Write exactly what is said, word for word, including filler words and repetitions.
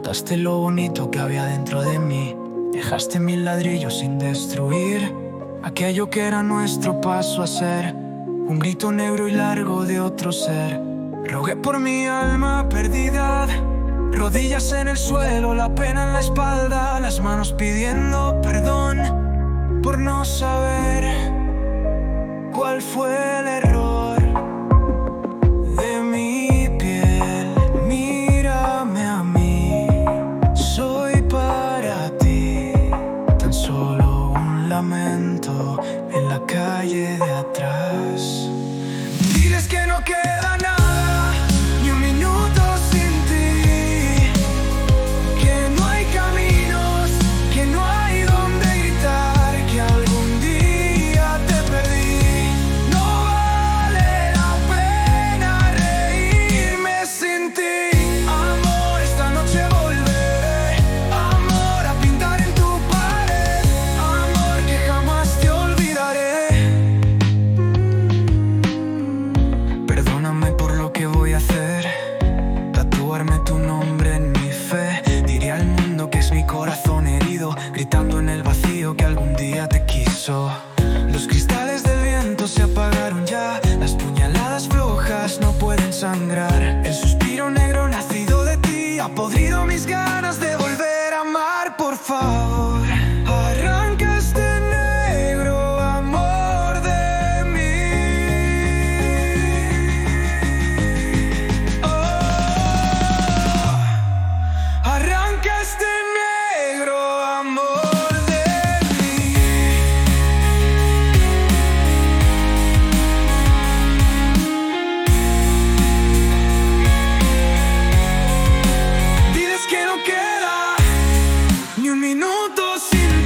Mataste lo bonito que había dentro de mí. Dejaste mil ladrillos sin destruir aquello que era nuestro paso a ser un grito negro y largo de otro ser. Rogué por mi alma perdida, rodillas en el suelo, la pena en la espalda, las manos pidiendo perdón por no saber cuál fue el error de mi piel. Mírame a mí, soy para ti tan solo un lamento en la calle de atrás. Diles que no queda nada, ni un minuto sin ti, que no hay caminos, que no hay donde gritar, que algún día te perdí. No vale la pena reírme sin ti. Amor, esta noche volveré, amor, a pintar en tu pared, amor, que jamás te olvidaré. Perdóname por lo que voy a hacer, tatuarme tu nombre en mi fe. Diré al mundo que es mi corazón herido, gritando en el vacío que algún día te quiso. Los cristales del viento se apagaron ya, las puñaladas flojas no pueden sangrar. El suspiro negro nacido de ti ha podrido mis ganas de volver a amar. Por favor, arranca este negro amor de mí. Oh, arranca este negro amor de mí. Diles que no queda ni un minuto sin